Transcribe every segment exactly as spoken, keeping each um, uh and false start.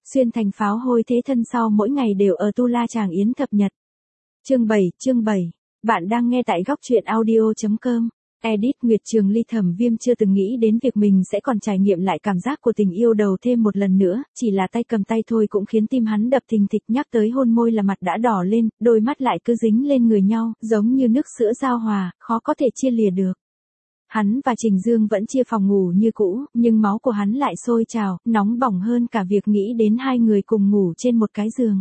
Xuyên thành pháo hôi thế thân sau mỗi ngày đều ở Tu La Tràng Yến thập nhật. Chương bảy, chương bảy. Bạn đang nghe tại góc truyện audio chấm com. Edit Nguyệt Trường Ly. Thẩm Viêm chưa từng nghĩ đến việc mình sẽ còn trải nghiệm lại cảm giác của tình yêu đầu thêm một lần nữa, chỉ là tay cầm tay thôi cũng khiến tim hắn đập thình thịch, nhắc tới hôn môi là mặt đã đỏ lên, đôi mắt lại cứ dính lên người nhau, giống như nước sữa giao hòa, khó có thể chia lìa được. Hắn và Trình Dương vẫn chia phòng ngủ như cũ, nhưng máu của hắn lại sôi trào, nóng bỏng hơn cả việc nghĩ đến hai người cùng ngủ trên một cái giường.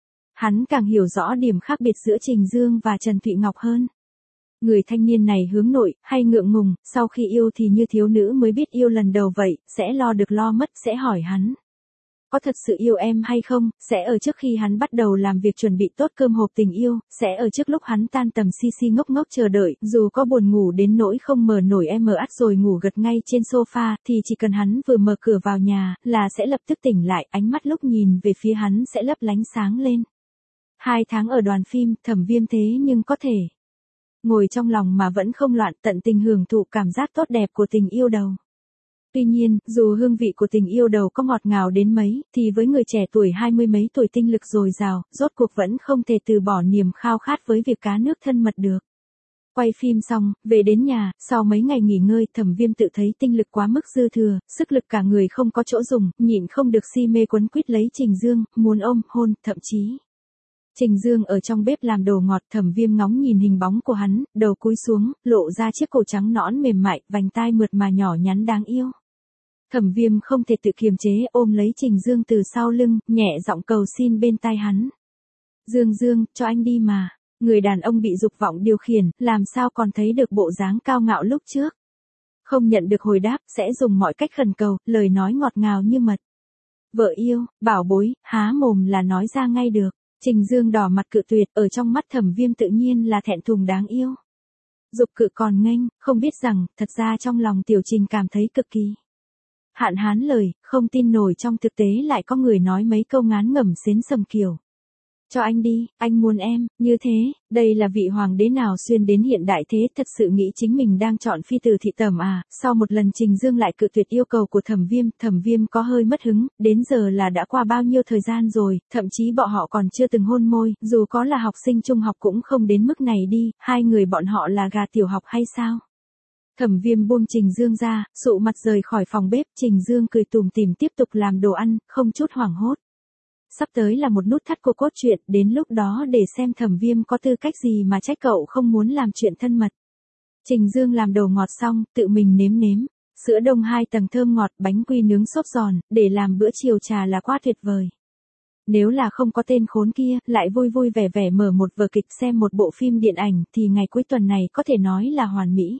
Hắn càng hiểu rõ điểm khác biệt giữa Trình Dương và Trần Thụy Ngọc hơn. Người thanh niên này hướng nội, hay ngượng ngùng, sau khi yêu thì như thiếu nữ mới biết yêu lần đầu vậy, sẽ lo được lo mất, sẽ hỏi hắn. Có thật sự yêu em hay không, sẽ ở trước khi hắn bắt đầu làm việc chuẩn bị tốt cơm hộp tình yêu, sẽ ở trước lúc hắn tan tầm si si ngốc ngốc chờ đợi, dù có buồn ngủ đến nỗi không mở nổi em mờ ắt rồi ngủ gật ngay trên sofa, thì chỉ cần hắn vừa mở cửa vào nhà, là sẽ lập tức tỉnh lại, ánh mắt lúc nhìn về phía hắn sẽ lấp lánh sáng lên. Hai tháng ở đoàn phim, Thẩm Viêm thế nhưng có thể ngồi trong lòng mà vẫn không loạn, tận tình hưởng thụ cảm giác tốt đẹp của tình yêu đầu. Tuy nhiên, dù hương vị của tình yêu đầu có ngọt ngào đến mấy, thì với người trẻ tuổi hai mươi mấy tuổi tinh lực dồi dào, rốt cuộc vẫn không thể từ bỏ niềm khao khát với việc cá nước thân mật được. Quay phim xong, về đến nhà, sau mấy ngày nghỉ ngơi, Thẩm Viêm tự thấy tinh lực quá mức dư thừa, sức lực cả người không có chỗ dùng, nhịn không được si mê quấn quýt lấy Trình Dương, muốn ôm, hôn, thậm chí. Trình Dương ở trong bếp làm đồ ngọt, Thẩm Viêm ngóng nhìn hình bóng của hắn, đầu cúi xuống, lộ ra chiếc cổ trắng nõn mềm mại, vành tai mượt mà nhỏ nhắn đáng yêu. Thẩm Viêm không thể tự kiềm chế, ôm lấy Trình Dương từ sau lưng, nhẹ giọng cầu xin bên tai hắn. Dương Dương, cho anh đi mà. Người đàn ông bị dục vọng điều khiển, làm sao còn thấy được bộ dáng cao ngạo lúc trước. Không nhận được hồi đáp, sẽ dùng mọi cách khẩn cầu, lời nói ngọt ngào như mật. Vợ yêu, bảo bối, há mồm là nói ra ngay được. Trình Dương đỏ mặt cự tuyệt, ở trong mắt Thẩm Viêm tự nhiên là thẹn thùng đáng yêu. Dục cự còn nghênh, không biết rằng, thật ra trong lòng Tiểu Trình cảm thấy cực kỳ hạn hán lời, không tin nổi trong thực tế lại có người nói mấy câu ngán ngẩm xến sầm kiểu. Cho anh đi, anh muốn em, như thế, đây là vị hoàng đế nào xuyên đến hiện đại thế, thật sự nghĩ chính mình đang chọn phi tử thị tẩm à. Sau một lần Trình Dương lại cự tuyệt yêu cầu của Thẩm Viêm, Thẩm Viêm có hơi mất hứng, đến giờ là đã qua bao nhiêu thời gian rồi, thậm chí bọn họ còn chưa từng hôn môi, dù có là học sinh trung học cũng không đến mức này đi, hai người bọn họ là gà tiểu học hay sao? Thẩm Viêm buông Trình Dương ra, sụ mặt rời khỏi phòng bếp, Trình Dương cười tủm tỉm tiếp tục làm đồ ăn, không chút hoảng hốt. Sắp tới là một nút thắt của cốt truyện, đến lúc đó để xem Thẩm Viêm có tư cách gì mà trách cậu không muốn làm chuyện thân mật. Trình Dương làm đồ ngọt xong, tự mình nếm nếm, sữa đông hai tầng thơm ngọt, bánh quy nướng xốp giòn, để làm bữa chiều trà là quá tuyệt vời. Nếu là không có tên khốn kia, lại vui vui vẻ vẻ mở một vở kịch xem một bộ phim điện ảnh, thì ngày cuối tuần này có thể nói là hoàn mỹ.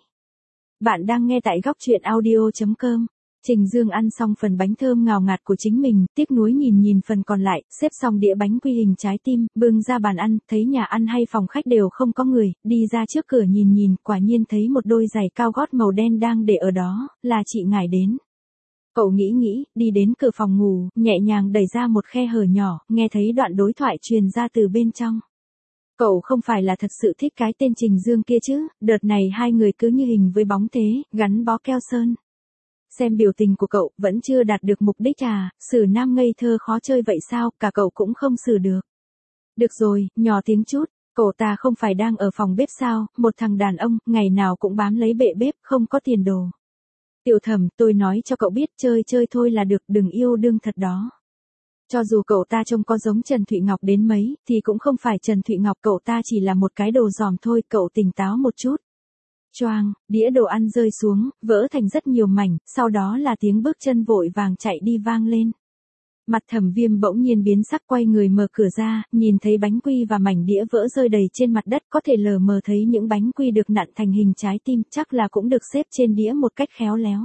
Bạn đang nghe tại góc truyện audio chấm com. Trình Dương ăn xong phần bánh thơm ngào ngạt của chính mình, tiếc nuối nhìn nhìn phần còn lại, xếp xong đĩa bánh quy hình trái tim, bưng ra bàn ăn, thấy nhà ăn hay phòng khách đều không có người, đi ra trước cửa nhìn nhìn, quả nhiên thấy một đôi giày cao gót màu đen đang để ở đó, là chị ngài đến. Cậu nghĩ nghĩ, đi đến cửa phòng ngủ, nhẹ nhàng đẩy ra một khe hở nhỏ, nghe thấy đoạn đối thoại truyền ra từ bên trong. Cậu không phải là thật sự thích cái tên Trình Dương kia chứ, đợt này hai người cứ như hình với bóng thế, gắn bó keo sơn. Xem biểu tình của cậu, vẫn chưa đạt được mục đích à, xử nam ngây thơ khó chơi vậy sao, cả cậu cũng không xử được. Được rồi, nhỏ tiếng chút, cậu ta không phải đang ở phòng bếp sao, một thằng đàn ông, ngày nào cũng bám lấy bệ bếp, không có tiền đồ. Tiểu Thẩm, tôi nói cho cậu biết chơi chơi thôi là được, đừng yêu đương thật đó. Cho dù cậu ta trông có giống Trần Thụy Ngọc đến mấy, thì cũng không phải Trần Thụy Ngọc, cậu ta chỉ là một cái đồ giòm thôi, cậu tỉnh táo một chút. Choang, đĩa đồ ăn rơi xuống, vỡ thành rất nhiều mảnh, sau đó là tiếng bước chân vội vàng chạy đi vang lên. Mặt Thẩm Viêm bỗng nhiên biến sắc, quay người mở cửa ra, nhìn thấy bánh quy và mảnh đĩa vỡ rơi đầy trên mặt đất, có thể lờ mờ thấy những bánh quy được nặn thành hình trái tim, chắc là cũng được xếp trên đĩa một cách khéo léo.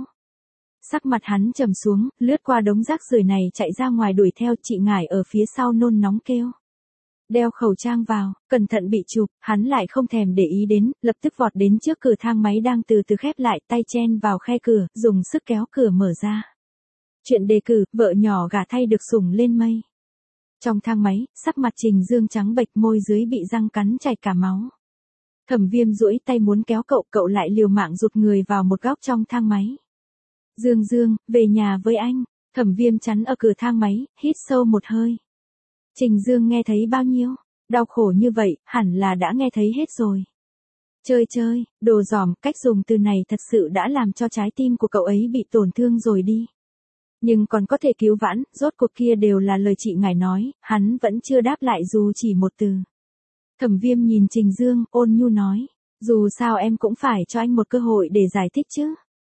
Sắc mặt hắn trầm xuống, lướt qua đống rác rưởi này chạy ra ngoài đuổi theo, chị ngải ở phía sau nôn nóng kêu. Đeo khẩu trang vào, cẩn thận bị chụp, hắn lại không thèm để ý đến, lập tức vọt đến trước cửa thang máy đang từ từ khép lại, tay chen vào khe cửa, dùng sức kéo cửa mở ra. Chuyện đề cử, vợ nhỏ gả thay được sủng lên mây. Trong thang máy, sắc mặt Trình Dương trắng bệch, môi dưới bị răng cắn chảy cả máu. Thẩm Viêm duỗi tay muốn kéo cậu, cậu lại liều mạng rụt người vào một góc trong thang máy. Dương Dương, về nhà với anh. Thẩm Viêm chắn ở cửa thang máy, hít sâu một hơi. Trình Dương nghe thấy bao nhiêu? Đau khổ như vậy, hẳn là đã nghe thấy hết rồi. Chơi chơi, đồ giỏm, cách dùng từ này thật sự đã làm cho trái tim của cậu ấy bị tổn thương rồi đi. Nhưng còn có thể cứu vãn, rốt cuộc kia đều là lời chị ngài nói, hắn vẫn chưa đáp lại dù chỉ một từ. Thẩm Viêm nhìn Trình Dương, ôn nhu nói, dù sao em cũng phải cho anh một cơ hội để giải thích chứ.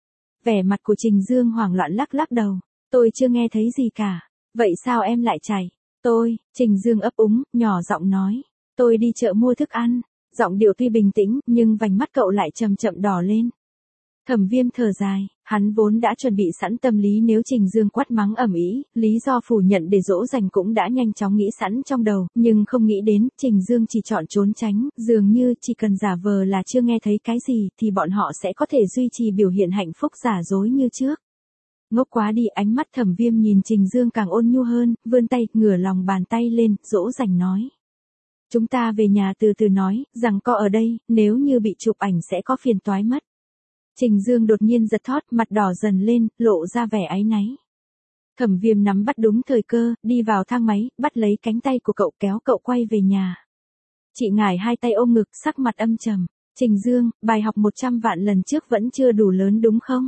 Vẻ mặt của Trình Dương hoảng loạn lắc lắc đầu, tôi chưa nghe thấy gì cả, vậy sao em lại chạy? Tôi, Trình Dương ấp úng, nhỏ giọng nói, tôi đi chợ mua thức ăn, giọng điệu tuy bình tĩnh, nhưng vành mắt cậu lại chậm chậm đỏ lên. Thẩm Viêm thở dài, hắn vốn đã chuẩn bị sẵn tâm lý nếu Trình Dương quát mắng ầm ĩ, lý do phủ nhận để dỗ dành cũng đã nhanh chóng nghĩ sẵn trong đầu, nhưng không nghĩ đến, Trình Dương chỉ chọn trốn tránh, dường như chỉ cần giả vờ là chưa nghe thấy cái gì thì bọn họ sẽ có thể duy trì biểu hiện hạnh phúc giả dối như trước. Ngốc quá đi, ánh mắt Thẩm Viêm nhìn Trình Dương càng ôn nhu hơn, vươn tay, ngửa lòng bàn tay lên, dỗ dành nói. Chúng ta về nhà từ từ nói, rằng co ở đây, nếu như bị chụp ảnh sẽ có phiền toái mất. Trình Dương đột nhiên giật thót, mặt đỏ dần lên, lộ ra vẻ áy náy. Thẩm Viêm nắm bắt đúng thời cơ, đi vào thang máy, bắt lấy cánh tay của cậu kéo cậu quay về nhà. Chị ngải hai tay ôm ngực, sắc mặt âm trầm. Trình Dương, bài học một trăm vạn lần trước vẫn chưa đủ lớn đúng không?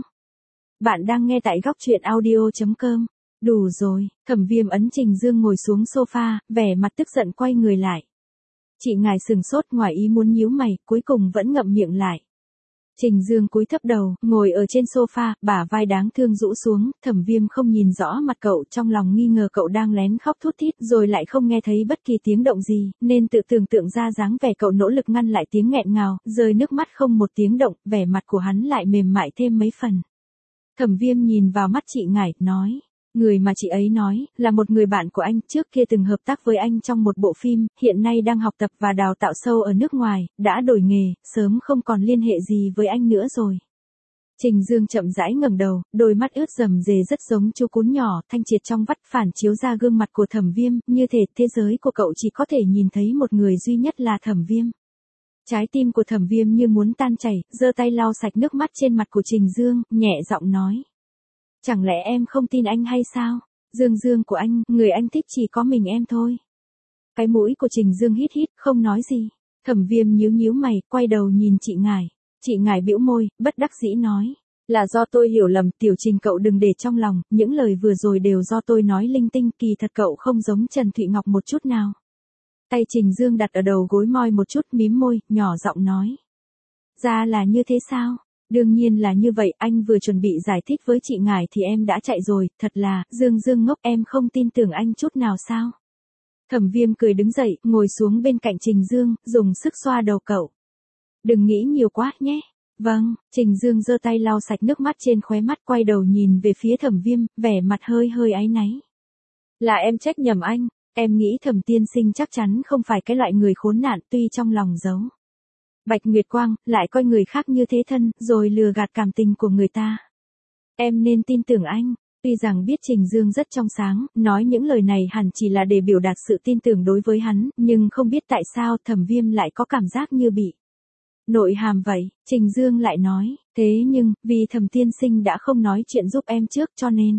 Bạn đang nghe tại góc truyện audio chấm com. Đủ rồi, Thẩm Viêm ấn Trình Dương ngồi xuống sofa, vẻ mặt tức giận quay người lại. Chị ngài sừng sốt ngoài ý muốn nhíu mày, cuối cùng vẫn ngậm miệng lại. Trình Dương cúi thấp đầu, ngồi ở trên sofa, bả vai đáng thương rũ xuống, Thẩm Viêm không nhìn rõ mặt cậu, trong lòng nghi ngờ cậu đang lén khóc thút thít, rồi lại không nghe thấy bất kỳ tiếng động gì, nên tự tưởng tượng ra dáng vẻ cậu nỗ lực ngăn lại tiếng nghẹn ngào, rơi nước mắt không một tiếng động, vẻ mặt của hắn lại mềm mại thêm mấy phần. Thẩm Viêm nhìn vào mắt chị ngải, nói. Người mà chị ấy nói, là một người bạn của anh, trước kia từng hợp tác với anh trong một bộ phim, hiện nay đang học tập và đào tạo sâu ở nước ngoài, đã đổi nghề, sớm không còn liên hệ gì với anh nữa rồi. Trình Dương chậm rãi ngẩng đầu, đôi mắt ướt rầm rề rất giống chú cún nhỏ, thanh triệt trong vắt phản chiếu ra gương mặt của Thẩm Viêm, như thể thế giới của cậu chỉ có thể nhìn thấy một người duy nhất là Thẩm Viêm. Trái tim của Thẩm Viêm như muốn tan chảy, giơ tay lau sạch nước mắt trên mặt của Trình Dương, nhẹ giọng nói. Chẳng lẽ em không tin anh hay sao? Dương Dương của anh, người anh thích chỉ có mình em thôi. Cái mũi của Trình Dương hít hít, không nói gì. Thẩm Viêm nhíu nhíu mày, quay đầu nhìn chị ngải. Chị ngải bĩu môi, bất đắc dĩ nói. Là do tôi hiểu lầm, Tiểu Trình cậu đừng để trong lòng, những lời vừa rồi đều do tôi nói linh tinh, kỳ thật cậu không giống Trần Thụy Ngọc một chút nào. Tay Trình Dương đặt ở đầu gối moi một chút, mím môi, nhỏ giọng nói. Ra là như thế sao? Đương nhiên là như vậy, anh vừa chuẩn bị giải thích với chị ngải thì em đã chạy rồi, thật là, Dương Dương ngốc, em không tin tưởng anh chút nào sao? Thẩm Viêm cười đứng dậy, ngồi xuống bên cạnh Trình Dương, dùng sức xoa đầu cậu. Đừng nghĩ nhiều quá nhé. Vâng, Trình Dương giơ tay lau sạch nước mắt trên khóe mắt, quay đầu nhìn về phía Thẩm Viêm, vẻ mặt hơi hơi áy náy. Là em trách nhầm anh, em nghĩ Thẩm tiên sinh chắc chắn không phải cái loại người khốn nạn, tuy trong lòng giấu Bạch Nguyệt Quang, lại coi người khác như thế thân, rồi lừa gạt cảm tình của người ta. Em nên tin tưởng anh. Tuy rằng biết Trình Dương rất trong sáng, nói những lời này hẳn chỉ là để biểu đạt sự tin tưởng đối với hắn, nhưng không biết tại sao Thẩm Viêm lại có cảm giác như bị nội hàm vậy. Trình Dương lại nói, thế nhưng, vì Thẩm tiên sinh đã không nói chuyện giúp em trước cho nên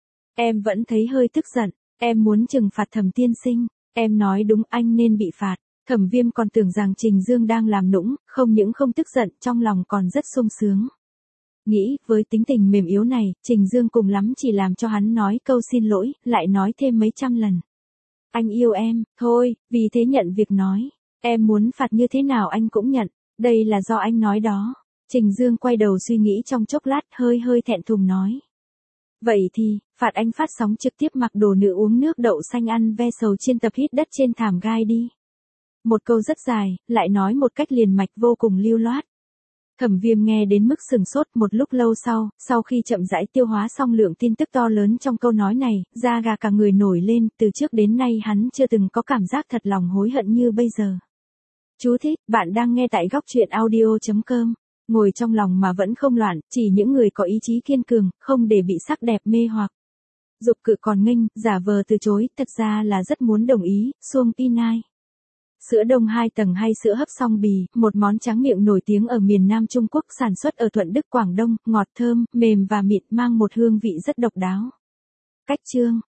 em vẫn thấy hơi tức giận, em muốn trừng phạt Thẩm tiên sinh. Em nói đúng, anh nên bị phạt. Thẩm Viêm còn tưởng rằng Trình Dương đang làm nũng, không những không tức giận, trong lòng còn rất sung sướng. Nghĩ, với tính tình mềm yếu này, Trình Dương cùng lắm chỉ làm cho hắn nói câu xin lỗi, lại nói thêm mấy trăm lần. Anh yêu em, thôi, vì thế nhận việc nói. Em muốn phạt như thế nào anh cũng nhận, đây là do anh nói đó. Trình Dương quay đầu suy nghĩ trong chốc lát, hơi hơi thẹn thùng nói. Vậy thì, phạt anh phát sóng trực tiếp mặc đồ nữ uống nước đậu xanh ăn ve sầu chiên tập hít đất trên thảm gai đi. Một câu rất dài, lại nói một cách liền mạch vô cùng lưu loát. Thẩm Viêm nghe đến mức sừng sốt, một lúc lâu sau, sau khi chậm rãi tiêu hóa xong lượng tin tức to lớn trong câu nói này, da gà cả người nổi lên, từ trước đến nay hắn chưa từng có cảm giác thật lòng hối hận như bây giờ. Chú thích, bạn đang nghe tại góc truyện audio chấm com. Ngồi trong lòng mà vẫn không loạn, chỉ những người có ý chí kiên cường, không để bị sắc đẹp mê hoặc. Dục cự còn nghênh, giả vờ từ chối, thật ra là rất muốn đồng ý, Suông Pinai. Sữa đông hai tầng hay sữa hấp song bì, một món tráng miệng nổi tiếng ở miền Nam Trung Quốc, sản xuất ở Thuận Đức Quảng Đông, ngọt thơm, mềm và mịn, mang một hương vị rất độc đáo. Cách chương